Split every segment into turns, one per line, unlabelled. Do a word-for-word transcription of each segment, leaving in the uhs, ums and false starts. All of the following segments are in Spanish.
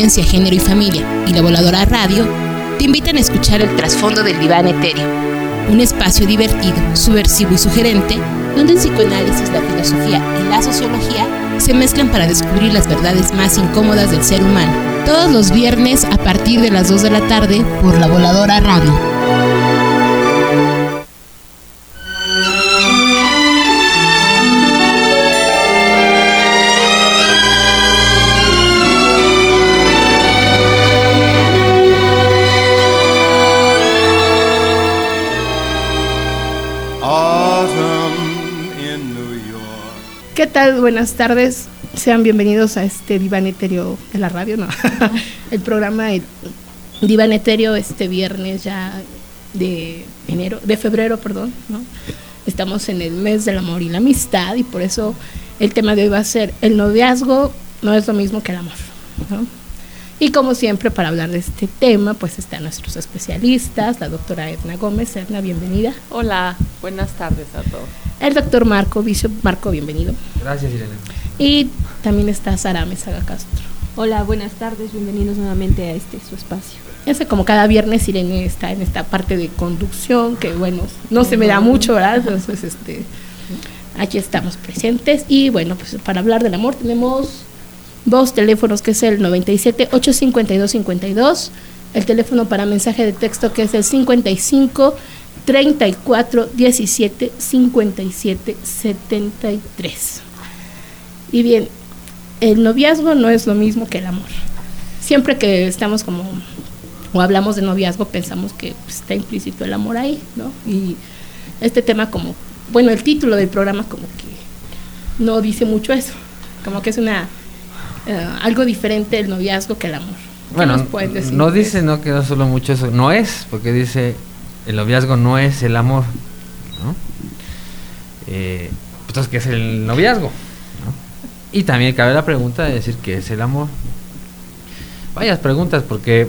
Violencia, Género y Familia y La Voladora Radio te invitan a escuchar el trasfondo del diván etéreo, un espacio divertido, subversivo y sugerente donde el psicoanálisis, la filosofía y la sociología se mezclan para descubrir las verdades más incómodas del ser humano. Todos los viernes a partir de las dos de la tarde por La Voladora Radio.
¿Qué tal? Buenas tardes. Sean bienvenidos a este Diván Etéreo de la radio, no. El programa el Diván Etéreo este viernes ya de enero, de febrero, perdón, ¿no? Estamos en el mes del amor y la amistad y por eso el tema de hoy va a ser el noviazgo no es lo mismo que el amor, ¿no? Y como siempre, para hablar de este tema, pues están nuestros especialistas, la doctora Edna Gómez. Edna, bienvenida.
Hola, buenas tardes a todos.
El doctor Marco Bishop. Marco, bienvenido.
Gracias, Irene.
Y también está Sara Mesaga Castro.
Hola, buenas tardes, bienvenidos nuevamente a este su espacio.
Ya sé, como cada viernes Irene está en esta parte de conducción, que bueno, no se me da mucho, ¿verdad? Entonces, este, aquí estamos presentes. Y bueno, pues para hablar del amor tenemos dos teléfonos, que es el noventa y siete, ochocientos cincuenta y dos, cincuenta y dos, el teléfono para mensaje de texto, que es el cincuenta y cinco, treinta y cuatro, diecisiete, cincuenta y siete, setenta y tres. Y bien, el noviazgo no es lo mismo que el amor. Siempre que estamos como, o hablamos de noviazgo, pensamos que pues, está implícito el amor ahí, ¿no? Y este tema como, bueno, el título del programa como que no dice mucho eso, como que es una... Uh, algo diferente el noviazgo que el amor.
Bueno, no dice no que no solo mucho eso, no es, porque dice el noviazgo no es el amor, ¿no? Eh, entonces, ¿qué es el noviazgo? ¿No? Y también cabe la pregunta de decir ¿qué es el amor? Varias preguntas, porque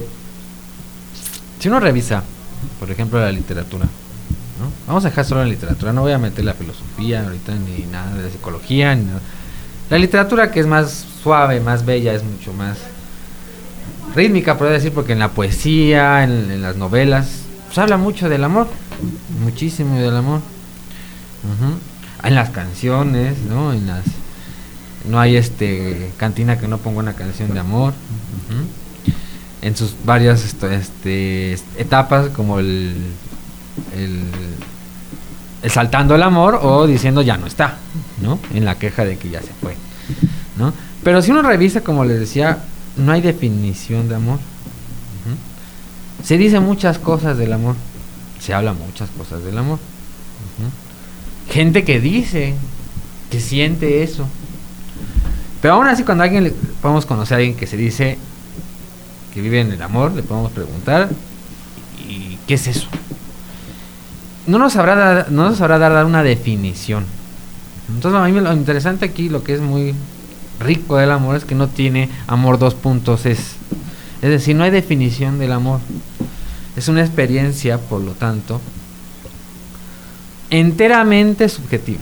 si uno revisa, por ejemplo, la literatura, ¿no? Vamos a dejar solo la literatura, no voy a meter la filosofía ahorita, ni nada de la psicología, ni nada. La literatura, que es más suave, más bella, es mucho más rítmica, podría decir, porque en la poesía, en, en las novelas, pues habla mucho del amor, muchísimo del amor. Uh-huh. En las canciones, ¿no? En las, no hay este cantina que no ponga una canción de amor. Uh-huh. En sus varias este, etapas, como el, el exaltando el amor o diciendo ya no está, ¿no? En la queja de que ya se fue, ¿no? Pero si uno revisa, como les decía, no hay definición de amor. Uh-huh. Se dice muchas cosas del amor, se habla muchas cosas del amor. Uh-huh. Gente que dice, que siente eso. Pero aún así, cuando a alguien le podemos conocer a alguien que se dice que vive en el amor, le podemos preguntar, ¿y qué es eso? No nos sabrá dar, no nos sabrá dar, dar una definición. Entonces, a mí lo interesante aquí, lo que es muy rico del amor, es que no tiene amor dos puntos, es, es decir, no hay definición del amor. Es una experiencia, por lo tanto, enteramente subjetiva.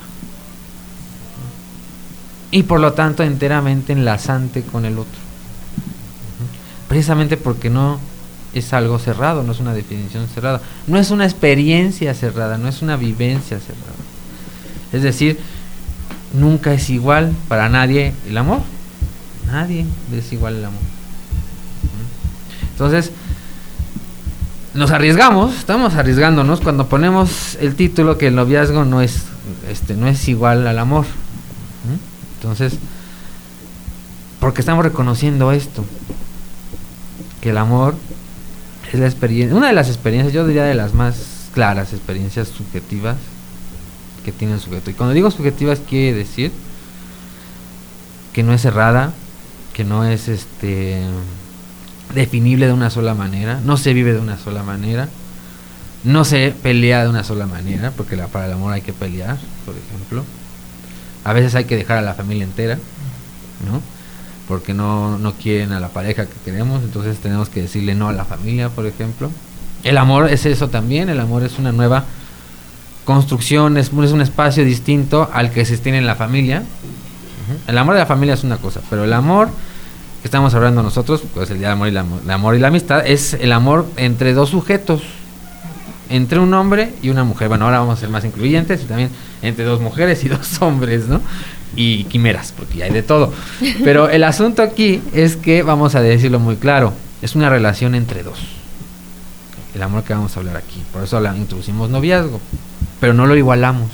Y por lo tanto, enteramente enlazante con el otro. Precisamente porque no es algo cerrado, no es una definición cerrada, no es una experiencia cerrada, no es una vivencia cerrada. Es decir, nunca es igual para nadie el amor. Nadie es igual el amor. Entonces, nos arriesgamos, estamos arriesgándonos cuando ponemos el título que el noviazgo no es, este, no es igual al amor. Entonces, porque estamos reconociendo esto, que el amor es la experiencia, una de las experiencias, yo diría de las más claras experiencias subjetivas que tiene el sujeto. Y cuando digo subjetivas, quiere decir que no es cerrada, que no es este definible de una sola manera, no se vive de una sola manera, no se pelea de una sola manera, porque la, para el amor hay que pelear, por ejemplo. A veces hay que dejar a la familia entera, ¿no? Porque no, no quieren a la pareja que queremos, entonces tenemos que decirle no a la familia, por ejemplo. El amor es eso también, el amor es una nueva construcción, es, es un espacio distinto al que se tiene en la familia. Uh-huh. El amor de la familia es una cosa, pero el amor que estamos hablando nosotros, pues el Día del Amor y la, el amor y la amistad, es el amor entre dos sujetos, entre un hombre y una mujer. Bueno, ahora vamos a ser más incluyentes, y también entre dos mujeres y dos hombres, ¿no? Y quimeras, porque ya hay de todo. Pero el asunto aquí es que, vamos a decirlo muy claro, es una relación entre dos. El amor que vamos a hablar aquí. Por eso la introducimos noviazgo, pero no lo igualamos.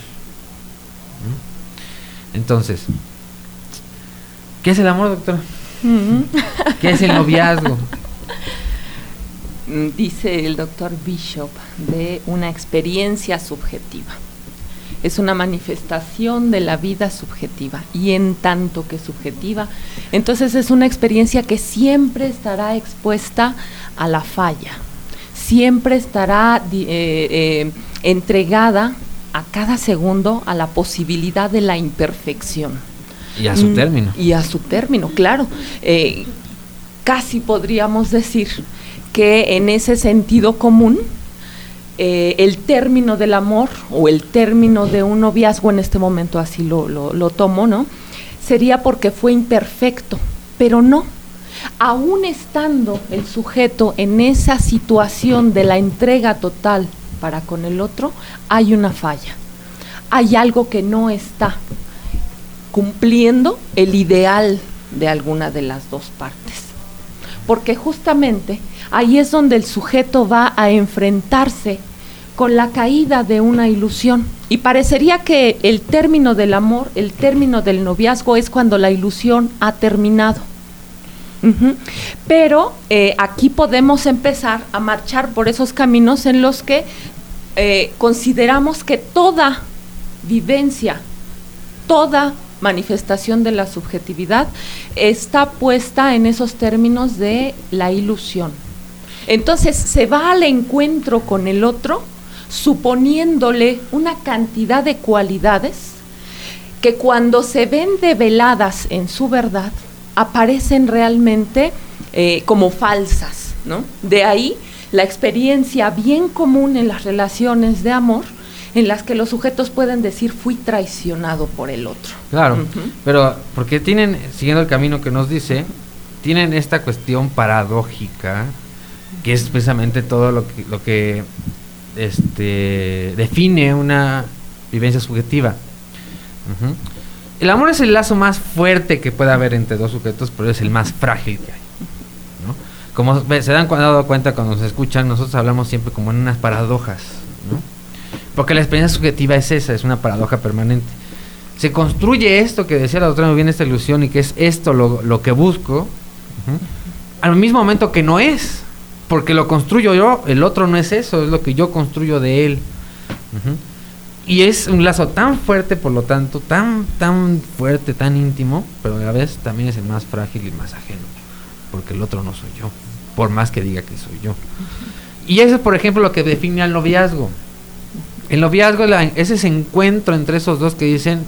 Entonces, ¿qué es el amor, doctora? ¿Qué es el noviazgo?
Dice el doctor Bishop, de una experiencia subjetiva. Es una manifestación de la vida subjetiva, y en tanto que subjetiva, entonces es una experiencia que siempre estará expuesta a la falla, siempre estará eh, eh, entregada a cada segundo a la posibilidad de la imperfección.
Y a su término.
Y a su término, claro. Eh, casi podríamos decir que en ese sentido común, eh, el término del amor o el término de un noviazgo, en este momento así lo, lo, lo tomo, ¿no? Sería porque fue imperfecto, pero no. Aún estando el sujeto en esa situación de la entrega total para con el otro, hay una falla. Hay algo que no está cumpliendo el ideal de alguna de las dos partes, porque justamente ahí es donde el sujeto va a enfrentarse con la caída de una ilusión, y parecería que el término del amor, el término del noviazgo es cuando la ilusión ha terminado. Uh-huh. Pero eh, aquí podemos empezar a marchar por esos caminos en los que eh, consideramos que toda vivencia, toda manifestación de la subjetividad está puesta en esos términos de la ilusión. Entonces se va al encuentro con el otro suponiéndole una cantidad de cualidades que, cuando se ven develadas en su verdad, aparecen realmente eh, como falsas, ¿no? De ahí la experiencia bien común en las relaciones de amor, en las que los sujetos pueden decir: fui traicionado por el otro.
Claro,
uh-huh.
Pero porque tienen, siguiendo el camino que nos dice, tienen esta cuestión paradójica, que es precisamente todo lo que, lo que este, define una vivencia subjetiva. Uh-huh. El amor es el lazo más fuerte que puede haber entre dos sujetos, pero es el más frágil que hay, ¿no? Como se dan dado cuenta cuando nos escuchan, nosotros hablamos siempre como en unas paradojas, ¿no? Porque la experiencia subjetiva es esa, es una paradoja permanente. Se construye esto que decía la doctora muy bien, esta ilusión, y que es esto lo, lo que busco, uh-huh, al mismo momento que no es, porque lo construyo yo, el otro no es eso, es lo que yo construyo de él. Uh-huh. Y es un lazo tan fuerte, por lo tanto, tan, tan fuerte, tan íntimo, pero a la vez también es el más frágil y más ajeno, porque el otro no soy yo, por más que diga que soy yo. Y eso es, por ejemplo, lo que define al noviazgo. El noviazgo es ese encuentro entre esos dos que dicen: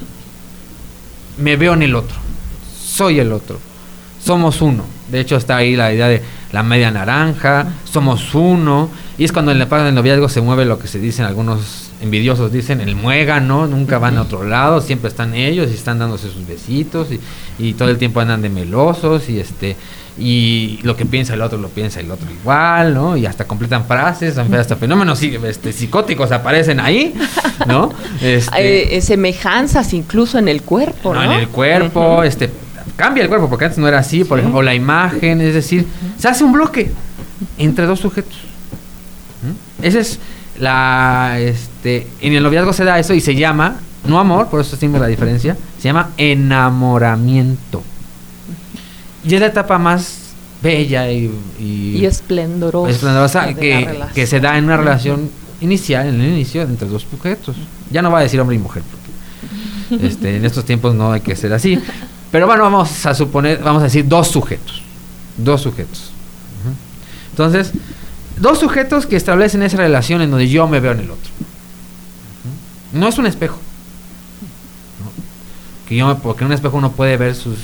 me veo en el otro, soy el otro, somos uno. De hecho está ahí la idea de la media naranja, somos uno, y es cuando en la parte del noviazgo se mueve lo que se dicen algunos envidiosos, dicen el muégano, nunca van a otro lado, siempre están ellos y están dándose sus besitos, y, y todo el tiempo andan de melosos, y este y lo que piensa el otro lo piensa el otro igual, ¿no? Y hasta completan frases, hasta fenómenos este, psicóticos aparecen ahí, ¿no? Este,
eh, semejanzas incluso en el cuerpo, ¿no?
¿no? En el cuerpo, uh-huh. este cambia el cuerpo, porque antes no era así, por sí. ejemplo, la imagen, es decir, uh-huh. se hace un bloque entre dos sujetos. ¿Mm? Esa es la, este, en el noviazgo se da eso y se llama, no amor, por eso decimos la diferencia, se llama enamoramiento. Y es la etapa más bella y, y,
y esplendorosa,
esplendorosa que, que se da en una relación inicial, en el inicio, entre dos sujetos. Ya no va a decir hombre y mujer, porque este, en estos tiempos no hay que ser así. Pero bueno, vamos a suponer, vamos a decir dos sujetos. Dos sujetos. Uh-huh. Entonces, dos sujetos que establecen esa relación en donde yo me veo en el otro. Uh-huh. No es un espejo. ¿No? Que yo, porque en un espejo uno puede ver sus,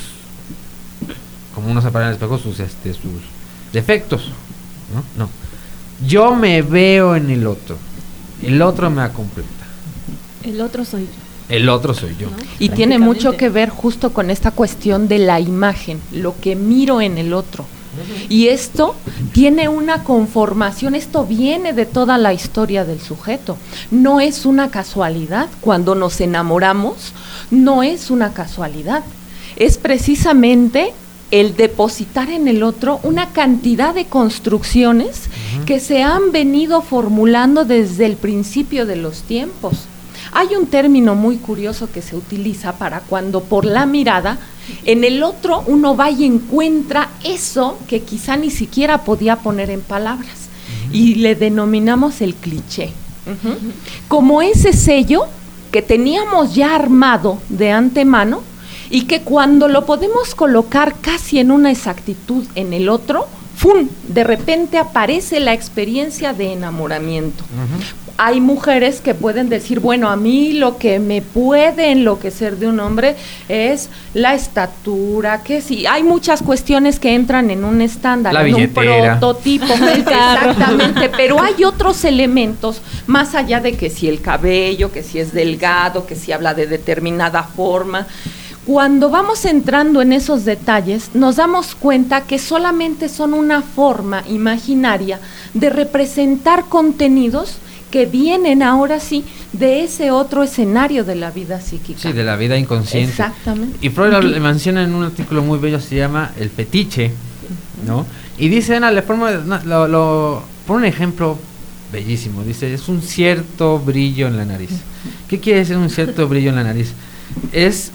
como uno se para en el espejo, sus, este, sus defectos. ¿No? No. Yo me veo en el otro. El otro me completa.
El otro soy yo.
el otro soy yo. ¿No?
Y tiene mucho que ver justo con esta cuestión de la imagen, lo que miro en el otro. Y esto tiene una conformación, esto viene de toda la historia del sujeto. No es una casualidad. Cuando nos enamoramos, no es una casualidad. Es precisamente el depositar en el otro una cantidad de construcciones uh-huh. que se han venido formulando desde el principio de los tiempos. Hay un término muy curioso que se utiliza para cuando por la mirada en el otro uno va y encuentra eso que quizá ni siquiera podía poner en palabras, uh-huh. y le denominamos el cliché. Uh-huh. Como ese sello que teníamos ya armado de antemano y que cuando lo podemos colocar casi en una exactitud en el otro, ¡fum!, de repente aparece la experiencia de enamoramiento. Uh-huh. Hay mujeres que pueden decir, bueno, a mí lo que me puede enloquecer de un hombre es la estatura, que sí, hay muchas cuestiones que entran en un estándar,
la
en
billetera,
un prototipo, exactamente, pero hay otros elementos, más allá de que si el cabello, que si es delgado, que si habla de determinada forma. Cuando vamos entrando en esos detalles, nos damos cuenta que solamente son una forma imaginaria de representar contenidos que vienen ahora sí de ese otro escenario de la vida psíquica.
Sí, de la vida inconsciente.
Exactamente.
Y Freud le menciona en un artículo muy bello, se llama El fetiche, ¿no? Y dice, Ana, le forma, lo, lo, por un ejemplo bellísimo, dice, es un cierto brillo en la nariz. ¿Qué quiere decir un cierto brillo en la nariz? Es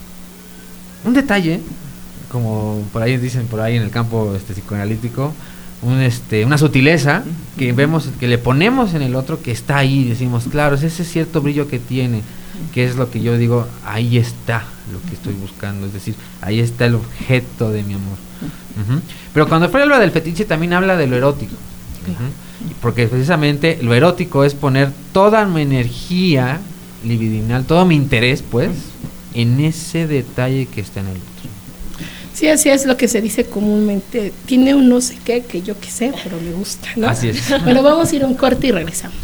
un detalle, como por ahí dicen, por ahí en el campo este, psicoanalítico, un, este, una sutileza que vemos, que le ponemos en el otro, que está ahí, decimos, claro, es ese cierto brillo que tiene, que es lo que yo digo, ahí está lo que estoy buscando, es decir, ahí está el objeto de mi amor. Uh-huh. Pero cuando Freud habla del fetiche, también habla de lo erótico, uh-huh. porque precisamente lo erótico es poner toda mi energía libidinal, todo mi interés, pues, en ese detalle que está en el otro.
Sí, así es lo que se dice comúnmente. Tiene un no sé qué que yo qué sé, pero me gusta, ¿no?
Así es.
Bueno, vamos a ir a un corte y regresamos.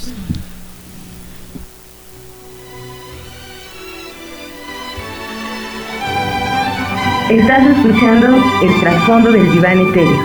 Estás escuchando El Trasfondo del Diván Etéreo.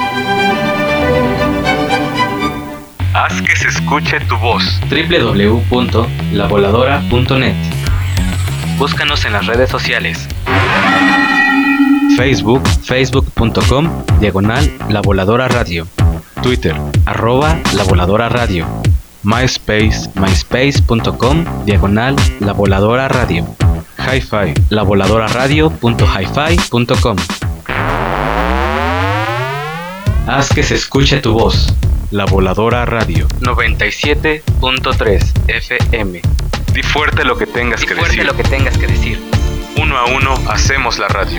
Haz que se escuche tu voz.
doble u doble u doble u punto la voladora punto net.
Búscanos en las redes sociales.
Facebook, facebook punto com, diagonal La Voladora Radio.
Twitter,
arroba La Voladora Radio.
MySpace,
myspace punto com, diagonal La Voladora Radio.
Hi-Fi,
la voladora radio punto hi fi punto com. Haz que se escuche tu voz.
La Voladora Radio.
noventa y siete punto tres F M.
Di fuerte lo que tengas
Di
que
fuerte
decir.
lo que tengas que decir.
Uno a uno hacemos la radio.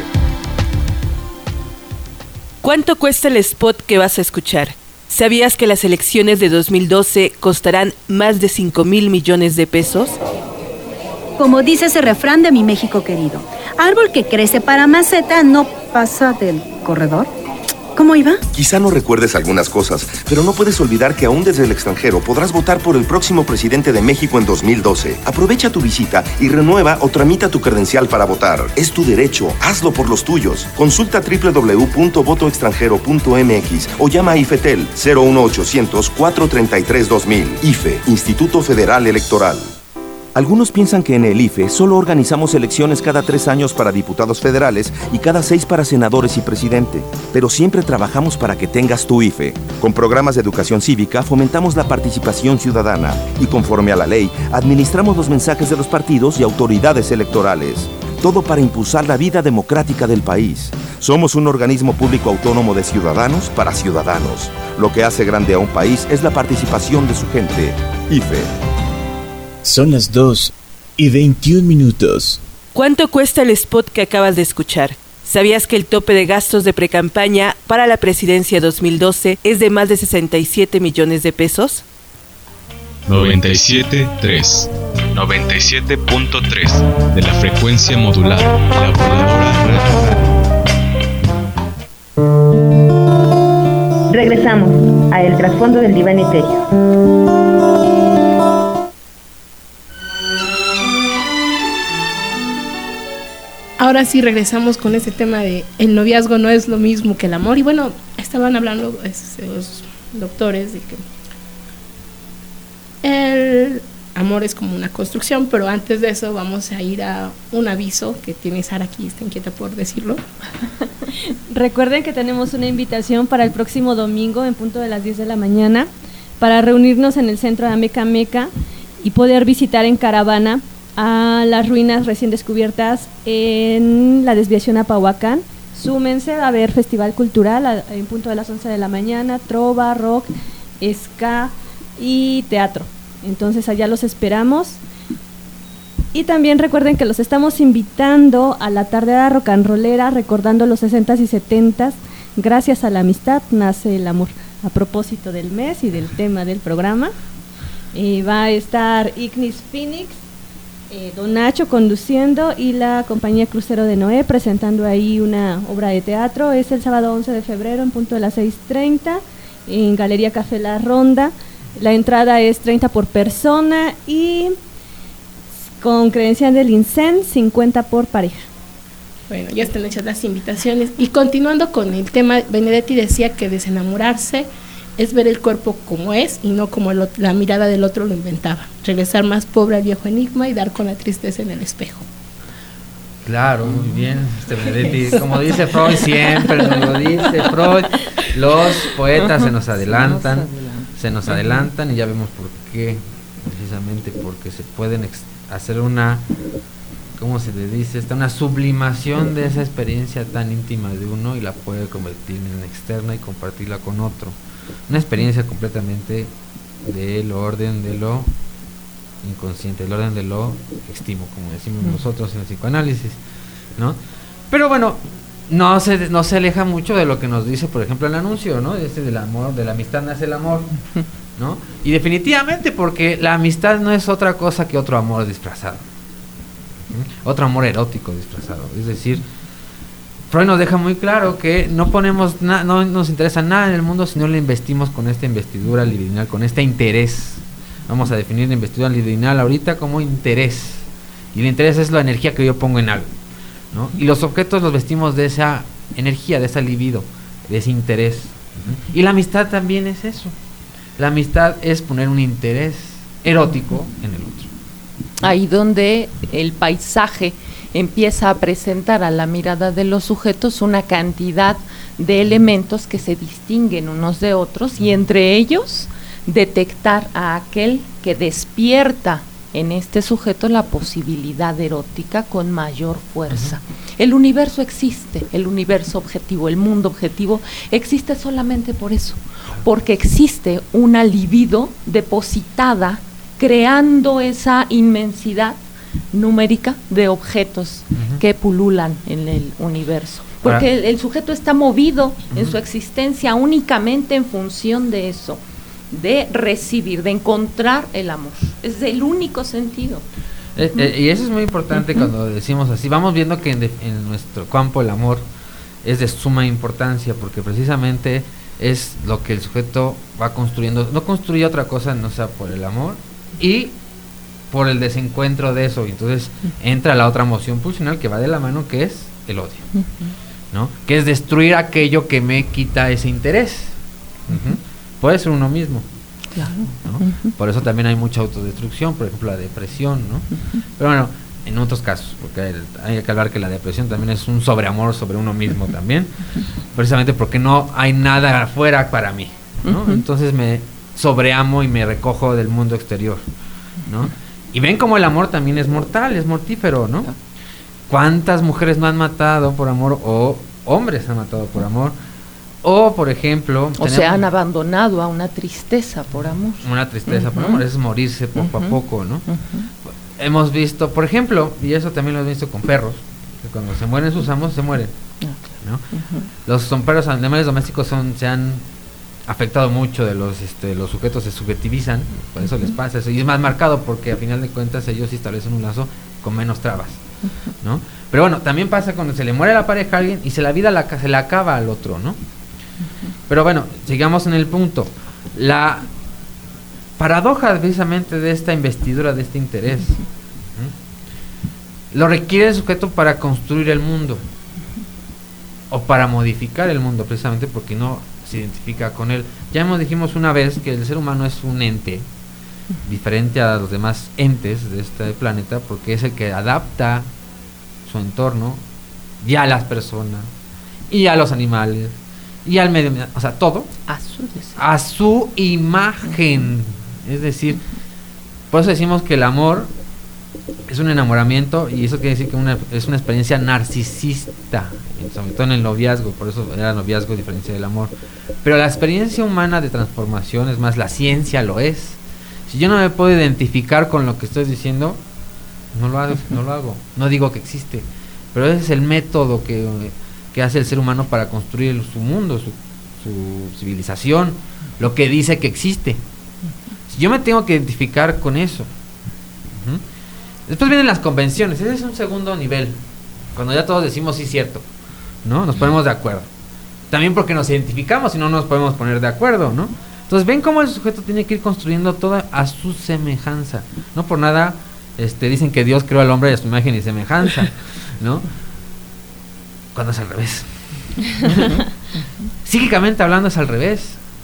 ¿Cuánto cuesta el spot que vas a escuchar? ¿Sabías que las elecciones de dos mil doce costarán más de cinco mil millones de pesos?
Como dice ese refrán de mi México querido, árbol que crece para maceta no pasa del corredor. ¿Cómo iba?
Quizá no recuerdes algunas cosas, pero no puedes olvidar que aún desde el extranjero podrás votar por el próximo presidente de México en dos mil doce. Aprovecha tu visita y renueva o tramita tu credencial para votar. Es tu derecho, hazlo por los tuyos. Consulta doble u doble u doble u punto voto extranjero punto m x o llama a IFETEL cero uno ochocientos, cuatrocientos treinta y tres, dos mil. I F E, Instituto Federal Electoral. Algunos piensan que en el I F E solo organizamos elecciones cada tres años para diputados federales y cada seis para senadores y presidente, pero siempre trabajamos para que tengas tu I F E. Con programas de educación cívica fomentamos la participación ciudadana y conforme a la ley administramos los mensajes de los partidos y autoridades electorales. Todo para impulsar la vida democrática del país. Somos un organismo público autónomo de ciudadanos para ciudadanos. Lo que hace grande a un país es la participación de su gente. I F E.
Son las dos y veintiún minutos.
¿Cuánto cuesta el spot que acabas de escuchar? ¿Sabías que el tope de gastos de precampaña para la presidencia dos mil doce es de más de sesenta y siete millones de pesos?
noventa y siete punto tres noventa y siete punto tres de la frecuencia modulada. La Voladora Radio.
Regresamos a El Trasfondo del Diván Etéreo.
ahora sí regresamos con ese tema de el noviazgo no es lo mismo que el amor. Y bueno, estaban hablando es, los doctores de que el amor es como una construcción, pero antes de eso vamos a ir a un aviso que tiene Sara aquí, está inquieta por decirlo.
Recuerden que tenemos una invitación para el próximo domingo en punto de las diez de la mañana para reunirnos en el centro de Ameca Meca y poder visitar en caravana a las ruinas recién descubiertas en la desviación a Pahuacán. Súmense, va a haber festival cultural a, en punto de las once de la mañana, trova, rock, ska y teatro. Entonces allá los esperamos. Y también recuerden que los estamos invitando a la tardeada rock and rollera, recordando los sesentas y setentas. Gracias a la amistad nace el amor. A propósito del mes y del tema del programa, eh, va a estar Ignis Phoenix, eh, Don Nacho conduciendo y la compañía Crucero de Noé presentando ahí una obra de teatro. Es el sábado once de febrero en punto de las seis treinta en Galería Café La Ronda. La entrada es treinta por persona y con credencial del INSEN cincuenta por pareja.
Bueno, ya están hechas las invitaciones. Y continuando con el tema, Benedetti decía que desenamorarse es ver el cuerpo como es y no como el, la mirada del otro lo inventaba. Regresar más pobre al viejo enigma y dar con la tristeza en el espejo.
Claro, muy bien, este Benedetti. Como dice Freud, siempre nos lo dice Freud, los poetas se nos adelantan, se nos adelantan y ya vemos por qué, precisamente porque se pueden ex- hacer una, ¿cómo se le dice? Esta una sublimación de esa experiencia tan íntima de uno y la puede convertir en externa y compartirla con otro. Una experiencia completamente del orden de lo inconsciente, el orden de lo extimo, como decimos nosotros en el psicoanálisis, ¿no? Pero bueno, no se no se aleja mucho de lo que nos dice, por ejemplo, el anuncio, ¿no? Este del amor, de la amistad nace el amor, ¿no? Y definitivamente porque la amistad no es otra cosa que otro amor disfrazado, ¿sí? Otro amor erótico disfrazado, es decir, Freud nos deja muy claro que no ponemos na- no nos interesa nada en el mundo si no le investimos con esta investidura libidinal, con este interés. Vamos a definir la investidura libidinal ahorita como interés, y el interés es la energía que yo pongo en algo, ¿no? Y los objetos los vestimos de esa energía, de esa libido, de ese interés. ¿Sí? Y la amistad también es eso. La amistad es poner un interés erótico en el otro.
Ahí donde el paisaje empieza a presentar a la mirada de los sujetos una cantidad de elementos que se distinguen unos de otros, y entre ellos detectar a aquel que despierta en este sujeto la posibilidad erótica con mayor fuerza. El universo existe, el universo objetivo, el mundo objetivo existe solamente por eso, porque existe una libido depositada creando esa inmensidad numérica de objetos uh-huh. que pululan en el universo, porque el, el sujeto está movido uh-huh. en su existencia únicamente en función de eso, de recibir, de encontrar el amor. Es el único sentido.
Eh, eh, y eso es muy importante uh-huh. cuando decimos así. Vamos viendo que en, de, en nuestro campo el amor es de suma importancia, porque precisamente es lo que el sujeto va construyendo. No construye otra cosa, no sea por el amor y por el desencuentro de eso. Y entonces uh-huh. entra la otra emoción pulsional que va de la mano, que es el odio, uh-huh. ¿no? Que es destruir aquello que me quita ese interés. Uh-huh. Puede ser uno mismo, claro, ¿no? Uh-huh. Por eso también hay mucha autodestrucción, por ejemplo la depresión, ¿no? Uh-huh. Pero bueno, en otros casos, porque hay, hay que hablar que la depresión también es un sobreamor sobre uno mismo también, uh-huh. precisamente porque no hay nada afuera para mí, ¿no? Uh-huh. Entonces me sobreamo y me recojo del mundo exterior, ¿no? Y ven como el amor también es mortal, es mortífero, ¿no? ¿Cuántas mujeres no han matado por amor, o hombres han matado por amor? O, por ejemplo...
O se han abandonado a una tristeza por amor.
Una tristeza uh-huh. por amor, es morirse poco uh-huh. a poco, ¿no? Uh-huh. Hemos visto, por ejemplo, y eso también lo he visto con perros, que cuando se mueren sus amos, se mueren, ¿no? Uh-huh. Los son perros, animales domésticos son se han afectado mucho de los este los sujetos, se subjetivizan, por eso uh-huh. les pasa eso, y es más marcado porque a final de cuentas ellos establecen un lazo con menos trabas, uh-huh. ¿no? Pero bueno, también pasa cuando se le muere la pareja a alguien y se la vida la, se la acaba al otro, ¿no? Pero bueno, sigamos en el punto. La paradoja precisamente de esta investidura, de este interés, ¿eh? lo requiere el sujeto para construir el mundo o para modificar el mundo, precisamente porque no se identifica con él. Ya hemos dijimos una vez que el ser humano es un ente diferente a los demás entes de este planeta, porque es el que adapta su entorno y a las personas y a los animales y al medio ambiente, o sea, todo
a su,
a su imagen. Es decir, por eso decimos que el amor es un enamoramiento, y eso quiere decir que una, es una experiencia narcisista, sobre todo en el noviazgo. Por eso era noviazgo a diferencia del amor. Pero la experiencia humana de transformación, es más, la ciencia lo es. Si yo no me puedo identificar con lo que estoy diciendo, no lo hago, no lo hago. No digo que existe, pero ese es el método que, que hace el ser humano para construir su mundo, su, su civilización, lo que dice que existe. Si yo me tengo que identificar con eso. Uh-huh. Después vienen las convenciones, ese es un segundo nivel, cuando ya todos decimos sí, cierto, ¿no? Nos ponemos de acuerdo. También porque nos identificamos y no nos podemos poner de acuerdo, ¿no? Entonces ven cómo el sujeto tiene que ir construyendo todo a su semejanza. No por nada este, dicen que Dios creó al hombre a su imagen y semejanza, ¿no? Cuando es al revés. Psíquicamente hablando es al revés.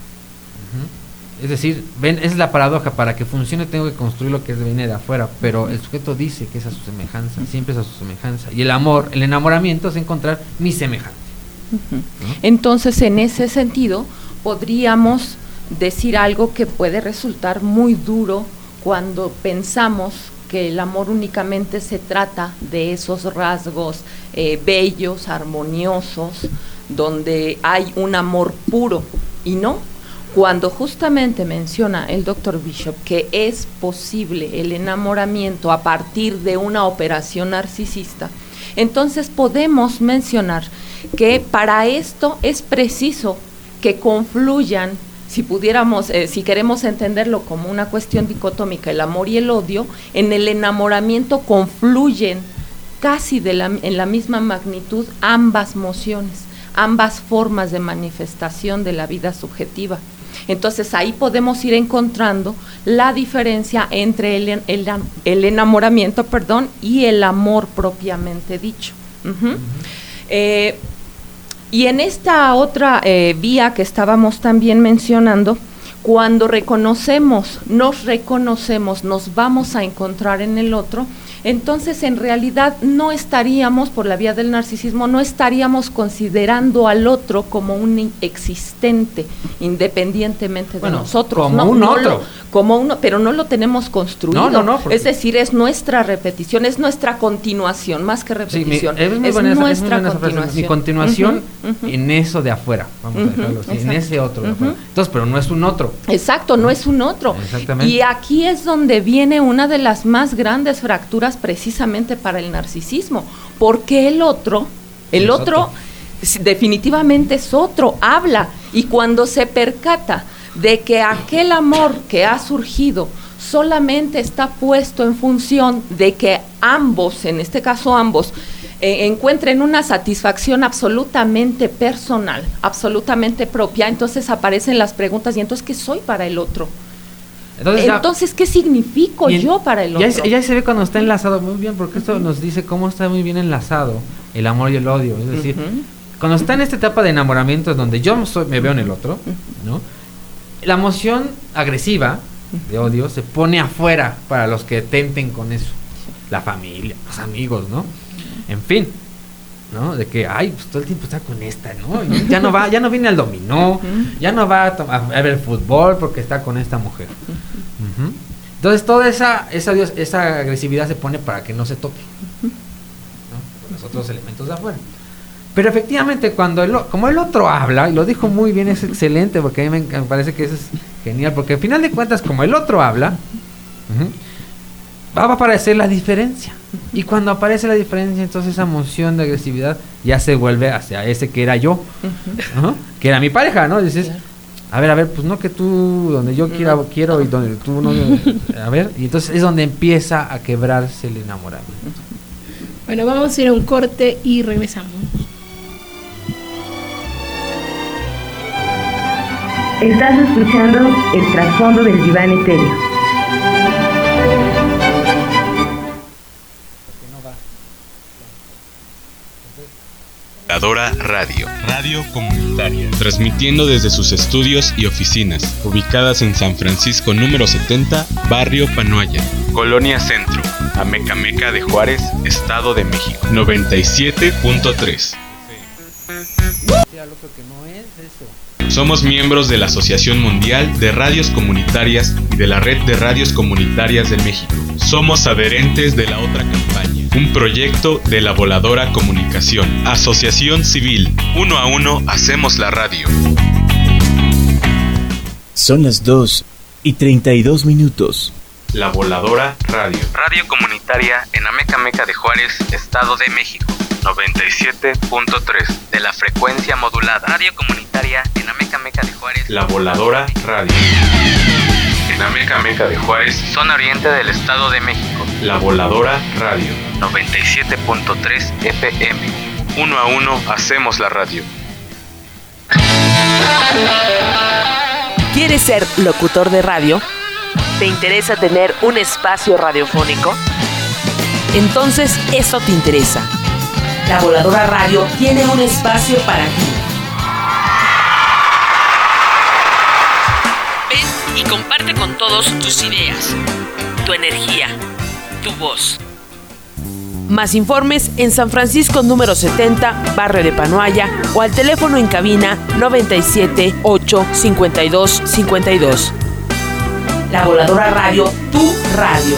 Es decir, ven, es la paradoja, para que funcione tengo que construir lo que viene de afuera, pero el sujeto dice que es a su semejanza, siempre es a su semejanza. Y el amor, el enamoramiento es encontrar mi semejante.
Uh-huh. ¿No? Entonces, en ese sentido, podríamos decir algo que puede resultar muy duro cuando pensamos que el amor únicamente se trata de esos rasgos eh, bellos, armoniosos, donde hay un amor puro, y no. Cuando justamente menciona el doctor Bishop que es posible el enamoramiento a partir de una operación narcisista, entonces podemos mencionar que para esto es preciso que confluyan, si pudiéramos, eh, si queremos entenderlo como una cuestión dicotómica, el amor y el odio, en el enamoramiento confluyen casi de la, en la misma magnitud ambas mociones, ambas formas de manifestación de la vida subjetiva. Entonces ahí podemos ir encontrando la diferencia entre el, el, el enamoramiento, perdón, y el amor propiamente dicho. Uh-huh. Uh-huh. Eh, y en esta otra eh, vía que estábamos también mencionando, cuando reconocemos, nos reconocemos, nos vamos a encontrar en el otro, entonces en realidad no estaríamos, por la vía del narcisismo, no estaríamos considerando al otro como un existente, independientemente de
bueno,
nosotros.
Como
no,
un
no
otro.
Lo, como uno, pero no lo tenemos construido.
No, no, no, porque...
Es decir, es nuestra repetición, es nuestra continuación, más que repetición.
Sí, mi, es,
es
buena,
nuestra
es
continuación.
Mi continuación
uh-huh, uh-huh.
en eso de afuera, vamos uh-huh, a dejarlo así, en ese otro de uh-huh. afuera. Entonces, pero no es un otro.
Exacto, no es un otro.
Exactamente.
Y aquí es donde viene una de las más grandes fracturas precisamente para el narcisismo, porque el otro, el otro, otro definitivamente es otro, habla, y cuando se percata de que aquel amor que ha surgido solamente está puesto en función de que ambos, en este caso ambos, eh, encuentren una satisfacción absolutamente personal, absolutamente propia, entonces aparecen las preguntas, ¿y entonces qué soy para el otro? Entonces, entonces ¿qué significo en, yo para el otro?
Ya, ya se ve cuando está enlazado muy bien, porque esto nos dice cómo está muy bien enlazado el amor y el odio. Es decir, uh-huh. cuando está en esta etapa de enamoramiento, donde yo soy, me veo en el otro, ¿no? La emoción agresiva de odio se pone afuera para los que tenten con eso. La familia, los amigos, ¿no? En fin, ¿no? De que, ay, pues todo el tiempo está con esta, ¿no? Ya no va, ya no viene al dominó, ya no va a, to- a ver fútbol porque está con esta mujer. Uh-huh. Entonces toda esa, esa esa agresividad se pone para que no se toque, ¿no? Con los otros elementos de afuera. Pero efectivamente cuando el, como el otro habla, y lo dijo muy bien, es excelente, porque a mí me, me parece que eso es genial, porque al final de cuentas como el otro habla, uh-huh, va a aparecer la diferencia. Y cuando aparece la diferencia, entonces esa emoción de agresividad ya se vuelve hacia ese que era yo, uh-huh. Uh-huh, que era mi pareja, ¿no? Dices, a ver, a ver, pues no que tú, donde yo quiera, quiero y donde tú no, a ver, y entonces es donde empieza a quebrarse el enamoramiento.
Bueno, vamos a ir a un corte y regresamos.
Estás escuchando el trasfondo del diván etéreo.
Voladora Radio, radio comunitaria, transmitiendo desde sus estudios y oficinas, ubicadas en San Francisco número setenta, Barrio Panoaya, Colonia Centro, Amecameca de Juárez, Estado de México, noventa y siete punto tres. Somos miembros de la Asociación Mundial de Radios Comunitarias y de la Red de Radios Comunitarias de México. Somos adherentes de la otra campaña, un proyecto de la Voladora Comunicación. Asociación Civil, uno a uno hacemos la radio.
Son las dos y treinta y dos minutos.
La Voladora Radio.
Radio comunitaria en Amecameca de Juárez, Estado de México.
noventa y siete punto tres
de la frecuencia modulada. Radio comunitaria en Amecameca de Juárez.
La Voladora Radio. En Amecameca de Juárez,
zona oriente del Estado de México.
La Voladora Radio.
noventa y siete punto tres F M.
Uno a uno hacemos la radio.
¿Quieres ser locutor de radio? ¿Te interesa tener un espacio radiofónico? Entonces eso te interesa. La Voladora Radio tiene un espacio para ti. Ven y comparte con todos tus ideas, tu energía, tu voz. Más informes en San Francisco número setenta, Barrio de Panoaya, o al teléfono en cabina noventa y siete, ocho, cincuenta y dos, cincuenta y dos. La Voladora Radio, tu radio.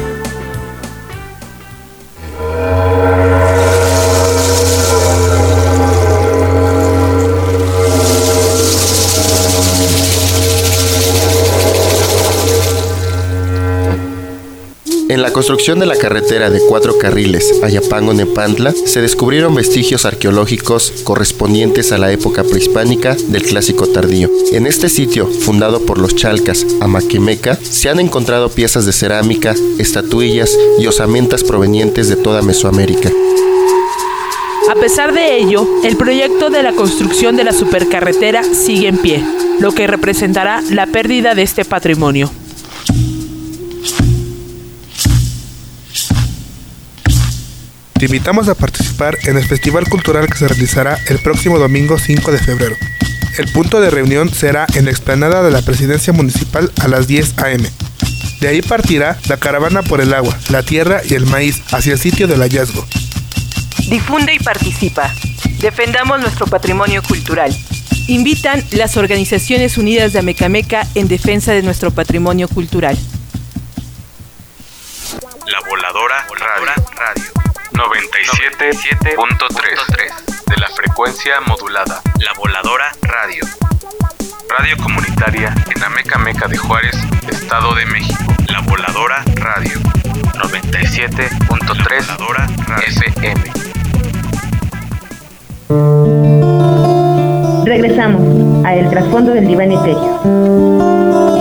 En la construcción de la carretera de cuatro carriles Ayapango-Nepantla se descubrieron vestigios arqueológicos correspondientes a la época prehispánica del Clásico Tardío. En este sitio, fundado por los chalcas Amaquemeca, se han encontrado piezas de cerámica, estatuillas y osamentas provenientes de toda Mesoamérica.
A pesar de ello, el proyecto de la construcción de la supercarretera sigue en pie, lo que representará la pérdida de este patrimonio.
Te invitamos a participar en el Festival Cultural que se realizará el próximo domingo cinco de febrero. El punto de reunión será en la explanada de la Presidencia Municipal a las diez a eme De ahí partirá la caravana por el agua, la tierra y el maíz hacia el sitio del hallazgo.
Difunde y participa. Defendamos nuestro patrimonio cultural. Invitan las Organizaciones Unidas de Amecameca en defensa de nuestro patrimonio cultural.
La Voladora Radio. Radio. noventa y siete punto tres de la frecuencia modulada. La Voladora Radio. Radio comunitaria en Amecameca de Juárez, Estado de México. La Voladora Radio. noventa y siete punto tres F M.
Regresamos a El Trasfondo del Diván Etéreo.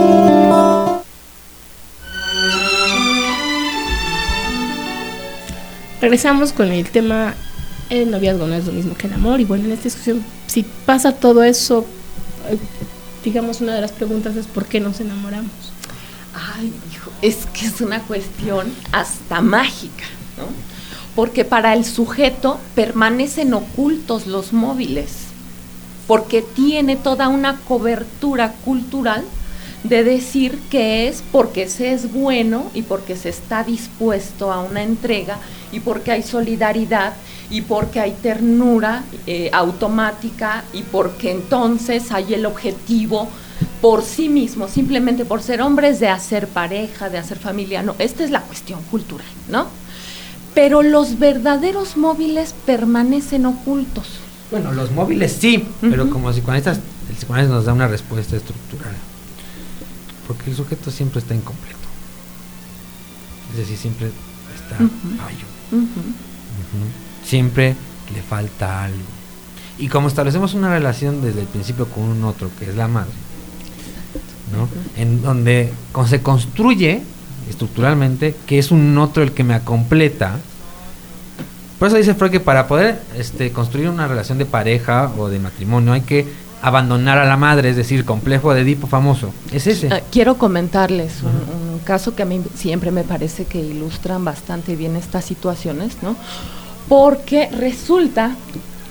Regresamos con el tema: el noviazgo no es lo mismo que el amor. Y bueno, en esta discusión, si pasa todo eso, digamos, una de las preguntas es ¿por qué nos enamoramos?
Ay, hijo, es que es una cuestión hasta mágica, ¿no? Porque para el sujeto permanecen ocultos los móviles, porque tiene toda una cobertura cultural de decir que es porque se es bueno y porque se está dispuesto a una entrega y porque hay solidaridad y porque hay ternura eh, automática y porque entonces hay el objetivo por sí mismo, simplemente por ser hombres, de hacer pareja, de hacer familia. No, esta es la cuestión cultural, ¿no? Pero los verdaderos móviles permanecen ocultos.
Bueno, los móviles sí, uh-huh. pero como psicoanalistas, el psicoanálisis nos da una respuesta estructural. Porque el sujeto siempre está incompleto. Es decir, siempre está uh-huh. fallo. Uh-huh. Uh-huh. Siempre le falta algo. Y como establecemos una relación desde el principio con un otro, que es la madre, ¿no? Uh-huh. En donde se construye estructuralmente que es un otro el que me completa. Por eso dice Freud que para poder este, construir una relación de pareja o de matrimonio hay que abandonar a la madre, es decir, complejo de Edipo famoso. Es ese. Uh,
quiero comentarles un, un caso que a mí siempre me parece que ilustran bastante bien estas situaciones, ¿no? Porque resulta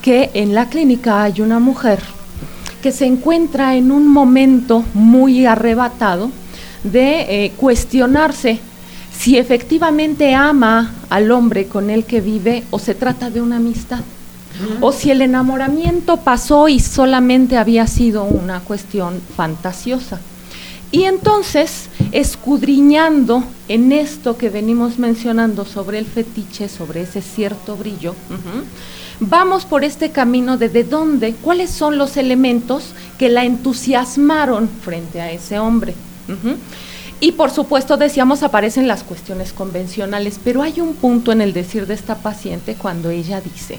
que en la clínica hay una mujer que se encuentra en un momento muy arrebatado de eh, cuestionarse si efectivamente ama al hombre con el que vive o se trata de una amistad, uh-huh. o si el enamoramiento pasó y solamente había sido una cuestión fantasiosa. Y entonces, escudriñando en esto que venimos mencionando sobre el fetiche, sobre ese cierto brillo, uh-huh, vamos por este camino de de dónde, cuáles son los elementos que la entusiasmaron frente a ese hombre. Uh-huh. Y por supuesto, decíamos, aparecen las cuestiones convencionales, pero hay un punto en el decir de esta paciente cuando ella dice,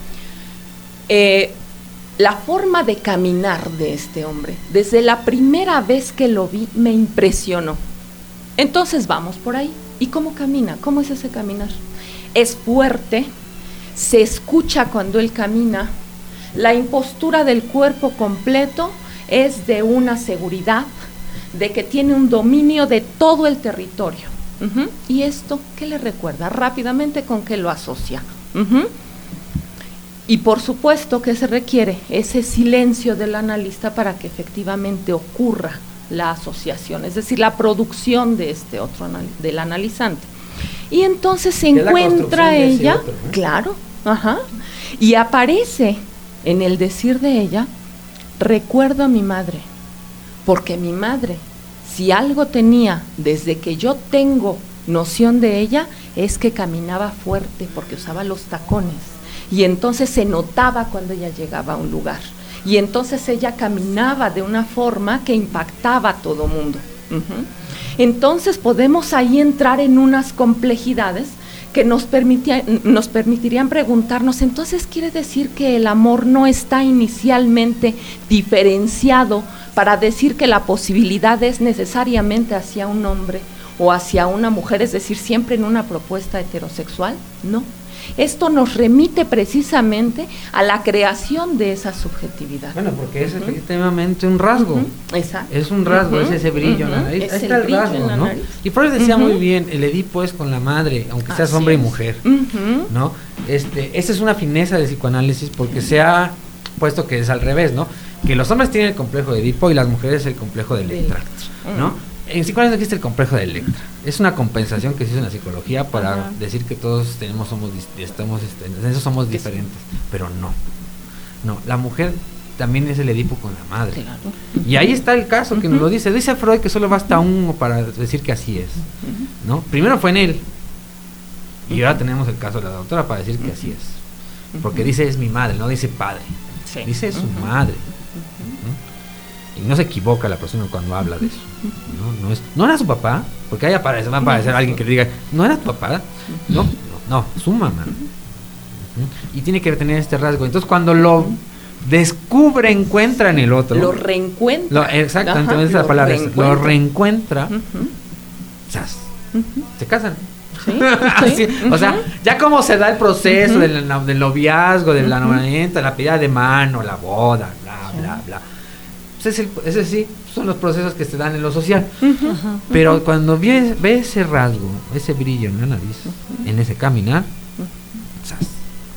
eh, la forma de caminar de este hombre, desde la primera vez que lo vi, me impresionó. Entonces vamos por ahí. ¿Y cómo camina? ¿Cómo es ese caminar? Es fuerte, se escucha cuando él camina, la impostura del cuerpo completo es de una seguridad, de que tiene un dominio de todo el territorio. Uh-huh. ¿Y esto qué le recuerda? Rápidamente, ¿con qué lo asocia? Uh-huh. Y por supuesto que se requiere ese silencio del analista para que efectivamente ocurra la asociación, es decir, la producción de este otro, del analizante. Y entonces se encuentra ella, otro, ¿eh? Claro, ajá, y aparece en el decir de ella, recuerdo a mi madre, porque mi madre, si algo tenía desde que yo tengo noción de ella, es que caminaba fuerte porque usaba los tacones, y entonces se notaba cuando ella llegaba a un lugar, y entonces ella caminaba de una forma que impactaba a todo mundo. Uh-huh. Entonces podemos ahí entrar en unas complejidades que nos, permitía, nos permitirían preguntarnos, entonces quiere decir que el amor no está inicialmente diferenciado para decir que la posibilidad es necesariamente hacia un hombre o hacia una mujer, es decir, siempre en una propuesta heterosexual. No. Esto nos remite precisamente a la creación de esa subjetividad.
Bueno, porque es uh-huh. efectivamente un rasgo. Uh-huh.
Exacto.
Es un rasgo, uh-huh. es ese brillo uh-huh. en la nariz. Ahí está el, el rasgo, ¿no? Nariz. Y Freud decía uh-huh. muy bien, el Edipo es con la madre, aunque seas Así hombre es. y mujer, uh-huh. ¿no? Este, esa es una fineza del psicoanálisis porque se ha puesto que es al revés, ¿no? Que los hombres tienen el complejo de Edipo y las mujeres el complejo de Electra, ¿no? Uh-huh. En psicoanálisis existe el complejo de Electra. Es una compensación que se hizo en la psicología para uh-huh. decir que todos tenemos somos estamos en eso somos diferentes, pero no. No, la mujer también es el Edipo con la madre. Claro. Y ahí está el caso que uh-huh. nos lo dice. Dice Freud que solo basta uno para decir que así es, uh-huh. ¿no? Primero fue en él. Y uh-huh. ahora tenemos el caso de la doctora para decir que así es. Porque uh-huh. dice es mi madre, no dice padre. Sí. Dice es su uh-huh. madre. Uh-huh. Y no se equivoca la persona cuando habla de eso. No, no, es, no era su papá, porque ahí aparece, va a aparecer alguien que le diga, no era tu papá, no, no, no, su mamá. Uh-huh. Y tiene que tener este rasgo. Entonces cuando lo descubre, encuentra en el otro.
Lo reencuentra.
Lo, exactamente, Ajá, esa es la palabra. Reencuentra. Lo reencuentra. Uh-huh. ¡Zas! Uh-huh. Se casan. ¿Sí? ¿Sí? Uh-huh. O sea, ya como se da el proceso uh-huh. del, del noviazgo, del uh-huh. enamoramiento, la pedida de mano, la boda, bla, bla, bla. Pues es el, ese sí, son los procesos que se dan en lo social. Uh-huh. Uh-huh. Pero cuando ve, ve ese rasgo, ese brillo en la nariz, uh-huh. en ese caminar, uh-huh. ¡zas!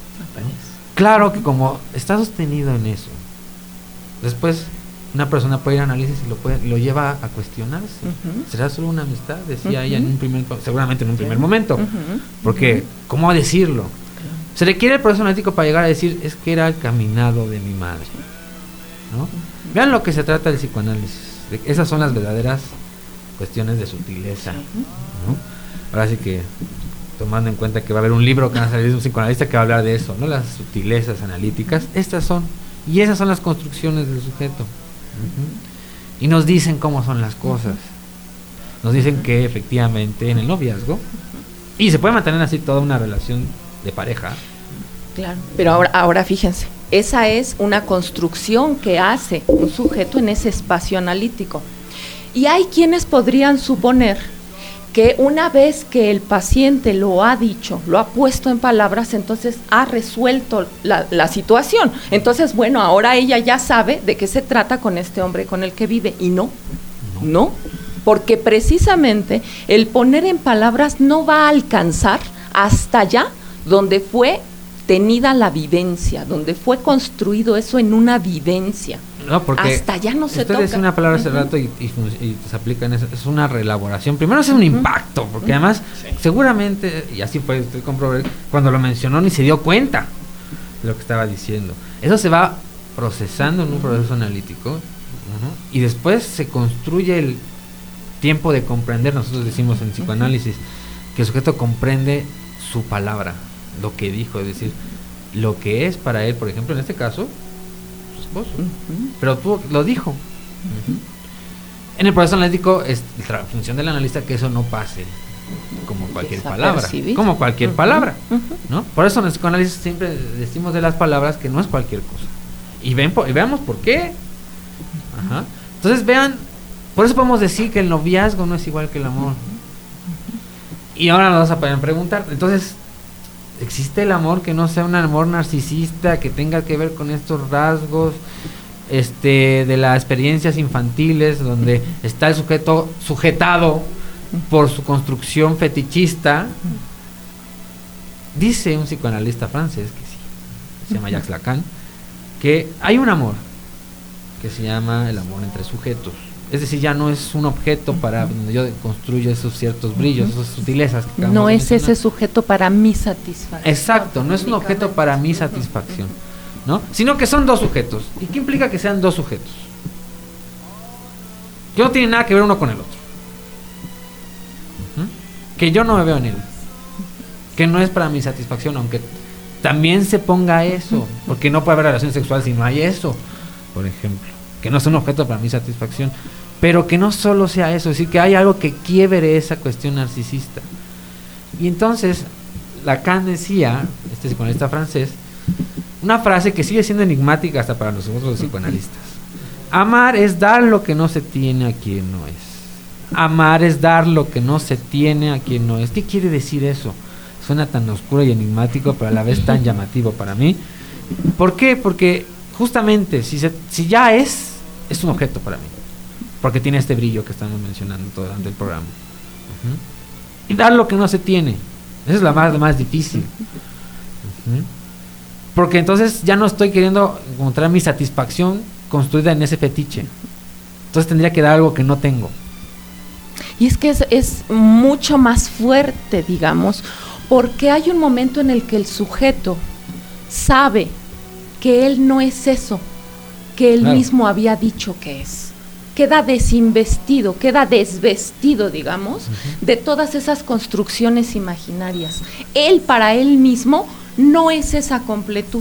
Claro que como está sostenido en eso, después una persona puede ir a análisis y lo puede, lo lleva a cuestionarse. Uh-huh. ¿Será solo una amistad? Decía uh-huh. ella en un primer, seguramente en un primer momento. Uh-huh. Porque, ¿cómo decirlo? Uh-huh. Se requiere el proceso analítico para llegar a decir, es que era el caminado de mi madre, ¿no? Uh-huh. Vean lo que se trata del psicoanálisis. Esas son las verdaderas cuestiones de sutileza, ¿no? Ahora sí que, tomando en cuenta que va a haber un libro que va a salir de un psicoanalista que va a hablar de eso, ¿no? Las sutilezas analíticas, estas son, y esas son las construcciones del sujeto. Uh-huh. Y nos dicen cómo son las cosas. Nos dicen que efectivamente en el noviazgo, y se puede mantener así toda una relación de pareja.
Claro, pero ahora, ahora fíjense, esa es una construcción que hace un sujeto en ese espacio analítico. Y hay quienes podrían suponer que una vez que el paciente lo ha dicho, lo ha puesto en palabras, entonces ha resuelto la, la situación. Entonces, bueno, ahora ella ya sabe de qué se trata con este hombre con el que vive. Y no, no, no, porque precisamente el poner en palabras no va a alcanzar hasta allá donde fue tenida la vivencia, donde fue construido eso en una vivencia.
No, porque
hasta ya no se
usted
toca.
decía una palabra hace uh-huh. rato y, y, y se aplica en eso, es una reelaboración. Primero es un uh-huh. impacto, porque uh-huh. además sí. seguramente, y así fue, usted comprobó, cuando lo mencionó ni se dio cuenta de lo que estaba diciendo. Eso se va procesando en un proceso analítico uh-huh. y después se construye el tiempo de comprender. Nosotros decimos en psicoanálisis uh-huh. que el sujeto comprende su palabra, lo que dijo, es decir, lo que es para él, por ejemplo, en este caso, su esposo. Uh-huh. Pero tú lo dijo. Uh-huh. En el proceso analítico es la función del analista que eso no pase como cualquier palabra, como cualquier uh-huh. palabra, uh-huh. ¿no? Por eso en el psicoanálisis siempre decimos de las palabras que no es cualquier cosa. Y ven y veamos por qué. Ajá. Entonces vean, por eso podemos decir que el noviazgo no es igual que el amor. Y ahora nos vas a preguntar, entonces, ¿existe el amor que no sea un amor narcisista, que tenga que ver con estos rasgos este, de las experiencias infantiles, donde está el sujeto sujetado por su construcción fetichista? Dice un psicoanalista francés, que sí, se llama Jacques Lacan, que hay un amor que se llama el amor entre sujetos. Es decir, ya no es un objeto para donde yo construyo esos ciertos brillos, esas sutilezas que
no es ese sujeto para mi satisfacción.
Exacto, no es un objeto para mi satisfacción, ¿no? Sino que son dos sujetos. ¿Y qué implica que sean dos sujetos? Que no tienen nada que ver uno con el otro. ¿Mm? Que yo no me veo en él. Que no es para mi satisfacción, aunque también se ponga eso, porque no puede haber relación sexual si no hay eso, por ejemplo. Que no es un objeto para mi satisfacción, pero que no solo sea eso, es decir, que hay algo que quiebre esa cuestión narcisista. Y entonces Lacan decía, este psicoanalista francés, una frase que sigue siendo enigmática hasta para nosotros los psicoanalistas: amar es dar lo que no se tiene a quien no es. Amar es dar lo que no se tiene a quien no es. ¿Qué quiere decir eso? Suena tan oscuro y enigmático, pero a la vez tan llamativo para mí. ¿Por qué? Porque justamente si, se, si ya es, es un objeto para mí, porque tiene este brillo que estamos mencionando todo durante el programa. Uh-huh. Y dar lo que no se tiene, esa es la más, la más difícil. Uh-huh. Porque entonces ya no estoy queriendo encontrar mi satisfacción construida en ese fetiche, entonces tendría que dar algo que no tengo.
Y es que es, es mucho más fuerte, digamos, porque hay un momento en el que el sujeto sabe que él no es eso que él claro. mismo había dicho que es. Queda desinvestido, queda desvestido, digamos, uh-huh. de todas esas construcciones imaginarias. Él para él mismo no es esa completud.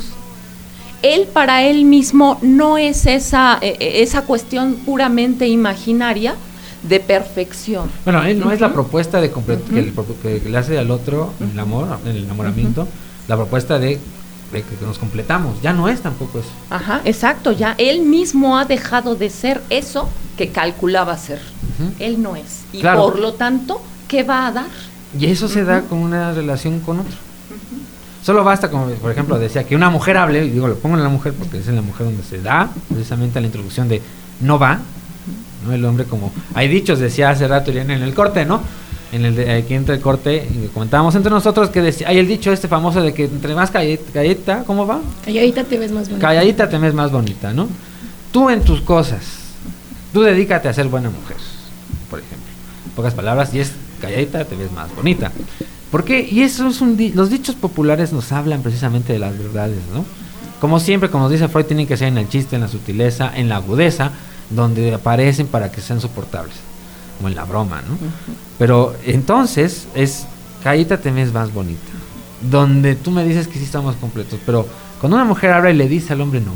Él para él mismo no es esa, eh, esa cuestión puramente imaginaria de perfección.
Bueno, él no uh-huh. es la propuesta de completud uh-huh. que, que le hace al otro en el amor, en el enamoramiento, uh-huh. la propuesta de de que nos completamos, ya no es tampoco eso.
Ajá, exacto, ya él mismo ha dejado de ser eso que calculaba ser. Uh-huh. Él no es. Y claro. por lo tanto, ¿qué va a dar?
Y eso uh-huh. se da con una relación con otro. Uh-huh. Solo basta, como por ejemplo decía, que una mujer hable, y digo, lo pongo en la mujer porque es en la mujer donde se da precisamente la introducción de no va, ¿no? El hombre, como hay dichos, decía hace rato Irene en el corte, ¿no? En el de, aquí entre el corte, y comentábamos entre nosotros que decía, hay el dicho este famoso de que entre más calladita, calladita, ¿cómo va?
Calladita te ves más bonita.
Calladita te ves más bonita, ¿no? Tú en tus cosas, tú dedícate a ser buena mujer, por ejemplo. En pocas palabras, y es calladita te ves más bonita. ¿Por qué? Y eso es un di- los dichos populares nos hablan precisamente de las verdades, ¿no? Como siempre, como nos dice Freud, tienen que ser en el chiste, en la sutileza, en la agudeza, donde aparecen para que sean soportables, como en la broma, ¿no? Uh-huh. Pero entonces es cállate, te ves más bonita, donde tú me dices que sí estamos completos, pero cuando una mujer habla y le dice al hombre no,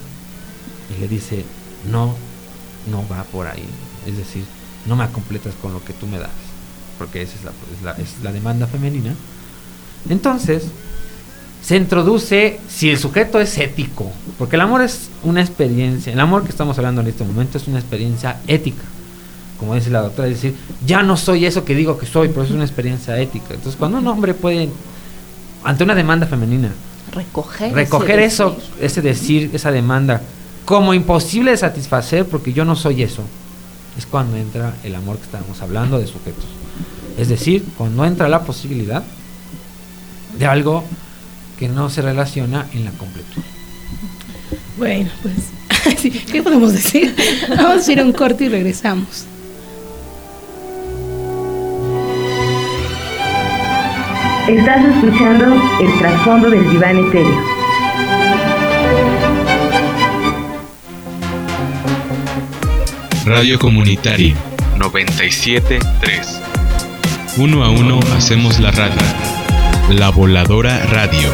y le dice no, no va por ahí, es decir, no me completas con lo que tú me das, porque esa es la, es la, es la demanda femenina. Entonces se introduce, si el sujeto es ético, porque el amor es una experiencia, el amor que estamos hablando en este momento es una experiencia ética, como dice la doctora, es decir, ya no soy eso que digo que soy, pero es una experiencia ética. Entonces cuando un hombre puede, ante una demanda femenina,
recoger,
recoger ese eso, decir. ese decir, esa demanda, como imposible de satisfacer porque yo no soy eso, es cuando entra el amor que estábamos hablando de sujetos. Es decir, cuando entra la posibilidad de algo que no se relaciona en la completud.
Bueno, pues, ¿qué podemos decir? Vamos a ir a un corte y regresamos.
Estás escuchando el trasfondo del diván etéreo.
Radio Comunitaria noventa y siete punto tres. Uno a uno hacemos la radio. La Voladora Radio.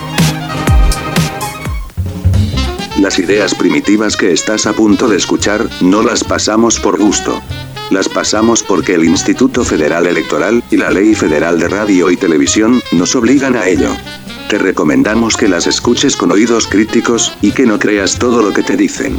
Las ideas primitivas que estás a punto de escuchar, no las pasamos por gusto. Las pasamos porque el Instituto Federal Electoral y la Ley Federal de Radio y Televisión nos obligan a ello. Te recomendamos que las escuches con oídos críticos y que no creas todo lo que te dicen.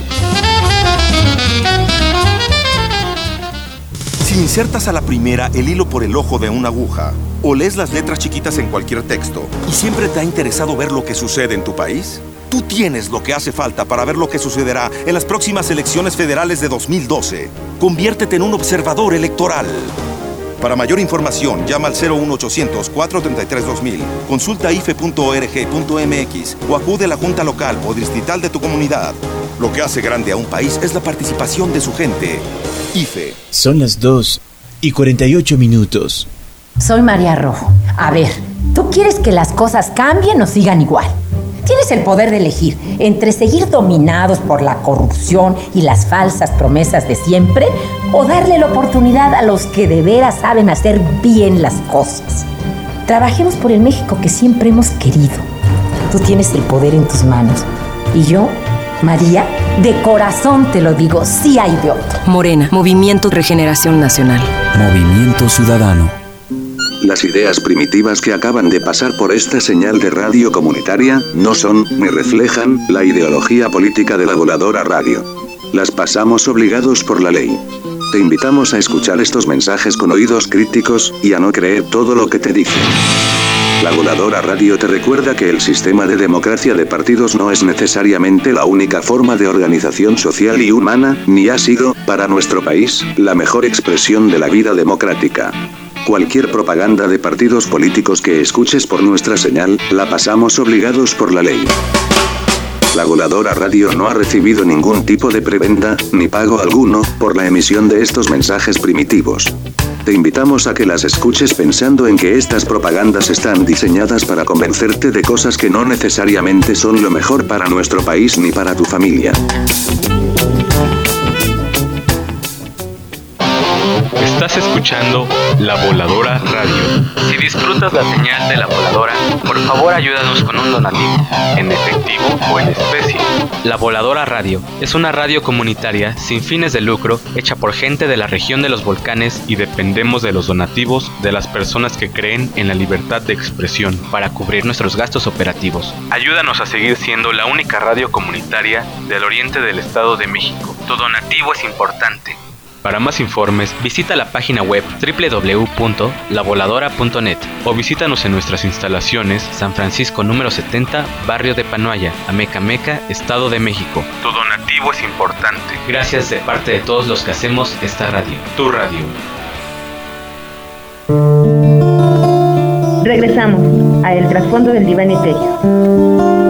Si insertas a la primera el hilo por el ojo de una aguja, o lees las letras chiquitas en cualquier texto, y siempre te ha interesado ver lo que sucede en tu país, tú tienes lo que hace falta para ver lo que sucederá en las próximas elecciones federales de dos mil doce. Conviértete en un observador electoral. Para mayor información, llama al cero uno ochocientos, cuatrocientos treinta y tres, dos mil, consulta ife punto org punto mx o acude a la junta local o distrital de tu comunidad. Lo que hace grande a un país es la participación de su gente. IFE.
Son las dos y cuarenta y ocho minutos.
Soy María Rojo. A ver, ¿tú quieres que las cosas cambien o sigan igual? Tienes el poder de elegir entre seguir dominados por la corrupción y las falsas promesas de siempre o darle la oportunidad a los que de veras saben hacer bien las cosas. Trabajemos por el México que siempre hemos querido. Tú tienes el poder en tus manos. Y yo, María, de corazón te lo digo, sí hay de otro.
Morena, Movimiento Regeneración Nacional.
Movimiento Ciudadano. Las ideas primitivas que acaban de pasar por esta señal de radio comunitaria no son ni reflejan la ideología política de la Voladora Radio. Las pasamos obligados por la ley. Te invitamos a escuchar estos mensajes con oídos críticos y a no creer todo lo que te dicen. La Voladora Radio te recuerda que el sistema de democracia de partidos no es necesariamente la única forma de organización social y humana, ni ha sido, para nuestro país, la mejor expresión de la vida democrática. Cualquier propaganda de partidos políticos que escuches por nuestra señal, la pasamos obligados por la ley. La Voladora Radio no ha recibido ningún tipo de prebenda, ni pago alguno, por la emisión de estos mensajes primitivos. Te invitamos a que las escuches pensando en que estas propagandas están diseñadas para convencerte de cosas que no necesariamente son lo mejor para nuestro país ni para tu familia.
Estás escuchando La Voladora Radio.
Si disfrutas la señal de La Voladora, por favor ayúdanos con un donativo, en efectivo o en especie. La Voladora Radio es una radio comunitaria sin fines de lucro hecha por gente de la región de los volcanes y dependemos de los donativos de las personas que creen en la libertad de expresión para cubrir nuestros gastos operativos. Ayúdanos a seguir siendo la única radio comunitaria del oriente del Estado de México. Tu donativo es importante. Para más informes, visita la página web doble u doble u doble u punto la voladora punto net o visítanos en nuestras instalaciones San Francisco número setenta, barrio de Panoaya, Amecameca, Estado de México.
Tu donativo es importante.
Gracias de parte de todos los que hacemos esta radio. Tu radio.
Regresamos a El Trasfondo del Diván Etéreo.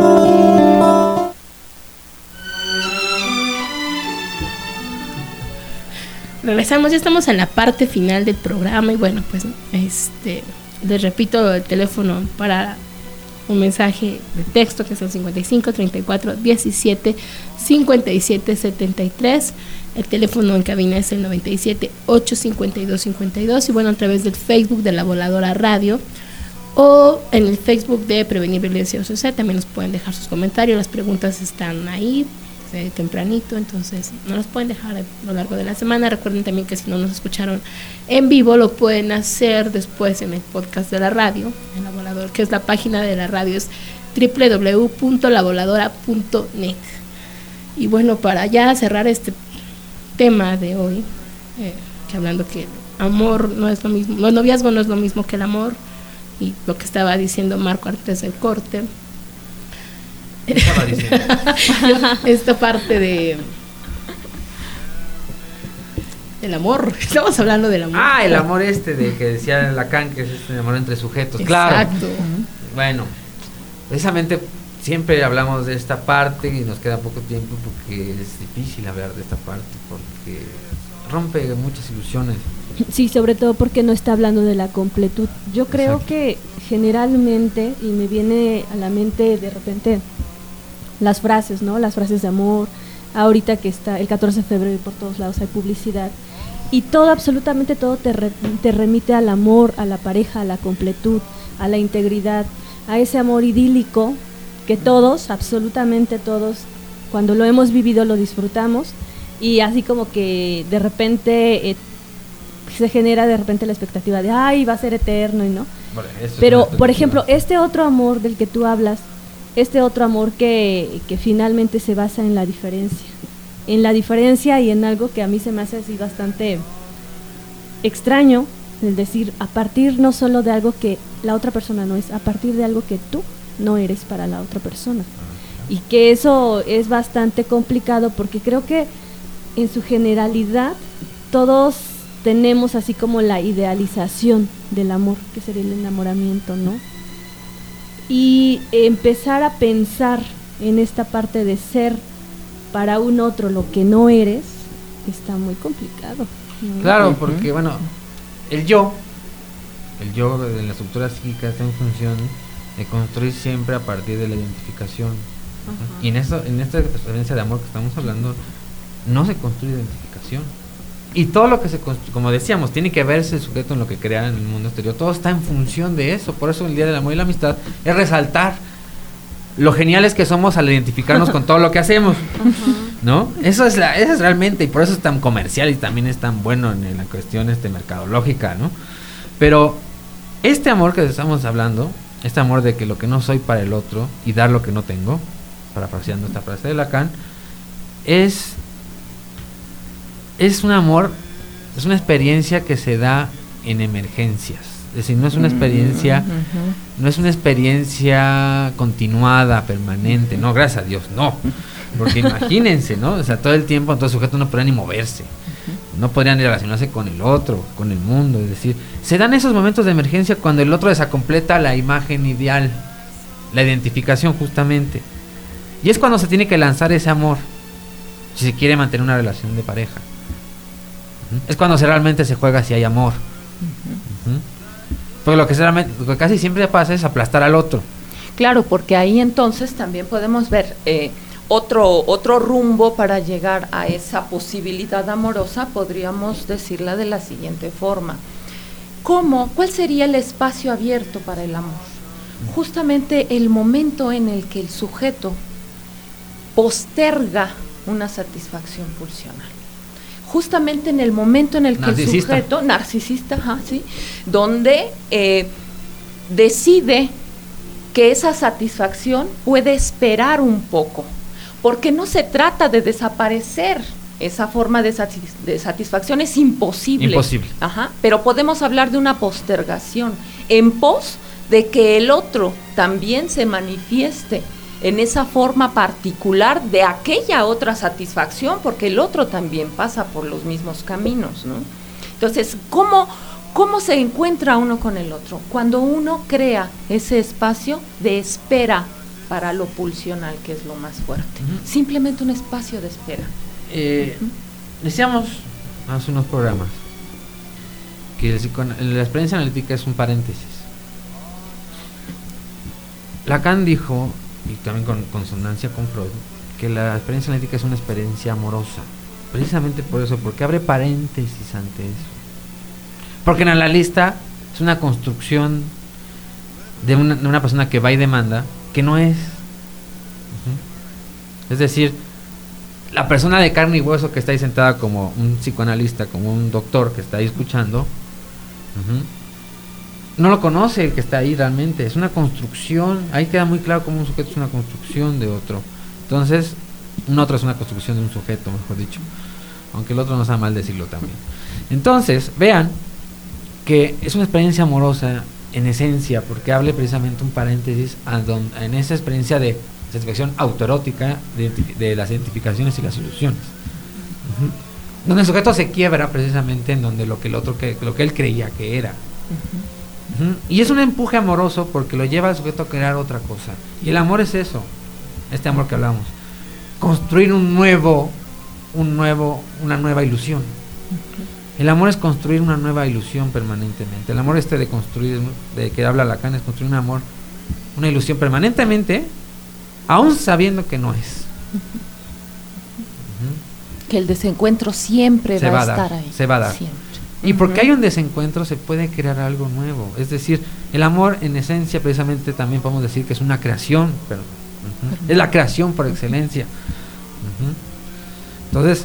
Regresamos, ya estamos en la parte final del programa y bueno, pues este les repito el teléfono para un mensaje de texto que es el cincuenta y cinco, treinta y cuatro, diecisiete, cincuenta y siete, setenta y tres. El teléfono en cabina es el noventa y siete, ochocientos cincuenta y dos, cincuenta y dos y bueno, a través del Facebook de La Voladora Radio o en el Facebook de Prevenir Violencia O C C también nos pueden dejar sus comentarios, las preguntas están ahí tempranito, entonces no los pueden dejar a lo largo de la semana. Recuerden también que si no nos escucharon en vivo lo pueden hacer después en el podcast de la radio, en La Voladora, que es la página de la radio, es doble u doble u doble u punto la voladora punto net. Y bueno, para ya cerrar este tema de hoy, eh, que hablando que el amor no es lo mismo, el noviazgo no es lo mismo que el amor, y lo que estaba diciendo Marco antes del corte, estaba diciendo esta parte de el amor, estamos hablando del amor.
Ah, el amor este de que decía Lacan, que es este amor entre sujetos. Exacto. Claro. Bueno, precisamente siempre hablamos de esta parte y nos queda poco tiempo porque es difícil hablar de esta parte, porque rompe muchas ilusiones.
Sí, sobre todo porque no está hablando de la completud. Yo creo Exacto. que generalmente, y me viene a la mente de repente las frases, ¿no? Las frases de amor, ahorita que está el catorce de febrero y por todos lados hay publicidad, y todo, absolutamente todo te, re, te remite al amor, a la pareja, a la completud, a la integridad, a ese amor idílico que todos, absolutamente todos, cuando lo hemos vivido lo disfrutamos, y así como que de repente eh, se genera de repente la expectativa de ay, va a ser eterno y no. Bueno, pero por ejemplo, este otro amor del que tú hablas, este otro amor que, que finalmente se basa en la diferencia, en la diferencia y en algo que a mí se me hace así bastante extraño, es decir, a partir no solo de algo que la otra persona no es, a partir de algo que tú no eres para la otra persona. Y que eso es bastante complicado porque creo que en su generalidad todos tenemos así como la idealización del amor, que sería el enamoramiento, ¿no? Y empezar a pensar en esta parte de ser para un otro lo que no eres, está muy complicado, ¿no?
Claro, porque bueno, el yo, el yo de la estructura psíquica está en función de construir siempre a partir de la identificación. Ajá. Y en eso, en esta experiencia de amor que estamos hablando, no se construye identificación. Y todo lo que se construye, como decíamos, tiene que verse el sujeto en lo que crea en el mundo exterior. Todo está en función de eso. Por eso el Día del Amor y la Amistad es resaltar lo geniales que somos al identificarnos con todo lo que hacemos, ¿no? Eso es la, eso es realmente, y por eso es tan comercial y también es tan bueno en, en la cuestión este mercadológica, ¿no? Pero este amor que estamos hablando, este amor de que lo que no soy para el otro y dar lo que no tengo, parafraseando esta frase de Lacan, es es un amor, es una experiencia que se da en emergencias. Es decir, no es una experiencia, no es una experiencia continuada, permanente, no, gracias a Dios, no. Porque imagínense, ¿no? O sea, todo el tiempo entonces sujetos no podrían ni moverse, no podrían ni relacionarse con el otro, con el mundo. Es decir, se dan esos momentos de emergencia cuando el otro desacompleta la imagen ideal, la identificación justamente. Y es cuando se tiene que lanzar ese amor, si se quiere mantener una relación de pareja. Es cuando se realmente se juega si hay amor. Uh-huh. Uh-huh. Porque lo que, realmente, lo que casi siempre pasa es aplastar al otro.
Claro, porque ahí entonces también podemos ver eh, otro, otro rumbo para llegar a esa posibilidad amorosa, podríamos decirla de la siguiente forma. ¿Cómo? ¿Cuál sería el espacio abierto para el amor? Justamente el momento en el que el sujeto posterga una satisfacción pulsional. Justamente en el momento en el que narcisista. el sujeto, narcisista, ajá, sí, donde eh, decide que esa satisfacción puede esperar un poco, porque no se trata de desaparecer, esa forma de, satis- de satisfacción es imposible.
Imposible.
Ajá, pero podemos hablar de una postergación en pos de que el otro también se manifieste en esa forma particular de aquella otra satisfacción, porque el otro también pasa por los mismos caminos, ¿no? Entonces, ¿cómo, cómo se encuentra uno con el otro? Cuando uno crea ese espacio de espera para lo pulsional, que es lo más fuerte. Uh-huh. Simplemente un espacio de espera.
Eh, uh-huh. Decíamos hace unos programas que el, la experiencia analítica es un paréntesis. Lacan dijo, y también con consonancia con Freud, que la experiencia analítica es una experiencia amorosa, precisamente por eso, porque abre paréntesis ante eso, porque en la lista es una construcción de una, de una persona que va y demanda, que no es. Uh-huh. Es decir, la persona de carne y hueso que está ahí sentada como un psicoanalista, como un doctor que está ahí escuchando, uh-huh, no lo conoce el que está ahí realmente, es una construcción. Ahí queda muy claro cómo un sujeto es una construcción de otro. Entonces, un otro es una construcción de un sujeto, mejor dicho, aunque el otro no sea mal decirlo también. Entonces, vean que es una experiencia amorosa en esencia, porque hable precisamente un paréntesis a don, en esa experiencia de satisfacción autoerótica de, de las identificaciones y las ilusiones, uh-huh, donde el sujeto se quiebra precisamente en donde lo que el otro que, lo que él creía que era. Uh-huh. Uh-huh. Y es un empuje amoroso porque lo lleva al sujeto a crear otra cosa. Y el amor es eso, este amor que hablamos. Construir un nuevo, un nuevo, una nueva ilusión. El amor es construir una nueva ilusión permanentemente. El amor este de construir, de que habla Lacan, es construir un amor, una ilusión permanentemente, aún sabiendo que no es.
Que el desencuentro siempre
se
va,
va
a
dar,
estar ahí.
Se va a dar.
Siempre.
Y porque hay un desencuentro se puede crear algo nuevo. Es decir, el amor en esencia precisamente también podemos decir que es una creación, pero uh-huh, es la creación por excelencia. Uh-huh. Entonces,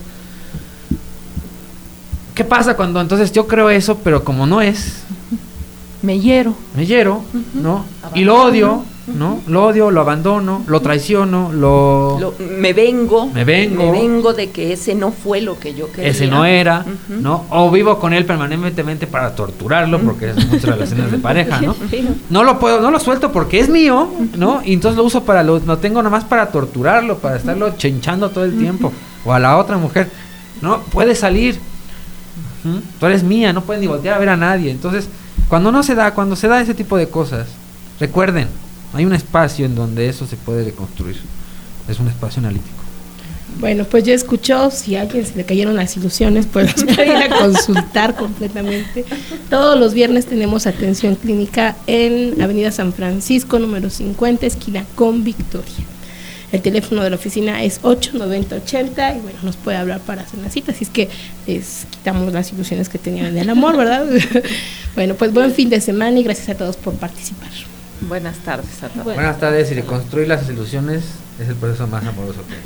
¿qué pasa cuando entonces yo creo eso, pero como no es?
Me hiero.
Me hiero, uh-huh, ¿no? Abandono. Y lo odio, ¿no? Lo odio, lo abandono, lo traiciono, lo...
lo me vengo.
Me vengo.
Me vengo de que ese no fue lo que yo quería.
Ese no era, uh-huh, ¿no? O vivo con él permanentemente para torturarlo, porque es muchas relaciones de pareja, ¿no? No lo puedo, no lo suelto porque es mío, ¿no? Y entonces lo uso para, lo, lo tengo nomás para torturarlo, para estarlo chinchando todo el tiempo. O a la otra mujer, ¿no? Puede salir. Uh-huh. Tú eres mía, no puedes ni voltear a ver a nadie. Entonces, cuando no se da, cuando se da ese tipo de cosas, recuerden, hay un espacio en donde eso se puede reconstruir. Es un espacio analítico.
Bueno, pues ya escuchó, si a alguien se le cayeron las ilusiones, pues puede ir a consultar completamente. Todos los viernes tenemos atención clínica en Avenida San Francisco, número cincuenta, esquina con Victoria. El teléfono de la oficina es ocho noventa ochenta y bueno, nos puede hablar para hacer una cita, así es que les quitamos las ilusiones que tenían del amor, ¿verdad? Bueno, pues buen fin de semana y gracias a todos por participar.
Buenas tardes a todos.
Buenas, Buenas tardes, y reconstruir las ilusiones es el proceso más amoroso que hay.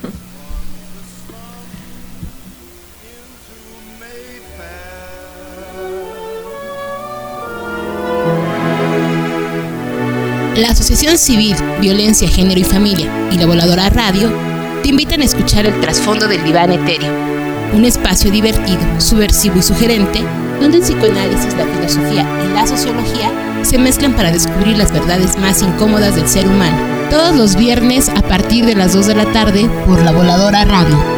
La Asociación Civil, Violencia, Género y Familia y la Voladora Radio te invitan a escuchar el trasfondo del diván etéreo, un espacio divertido, subversivo y sugerente, donde el psicoanálisis, la filosofía y la sociología se mezclan para descubrir las verdades más incómodas del ser humano. Todos los viernes a partir de las dos de la tarde por la Voladora Radio.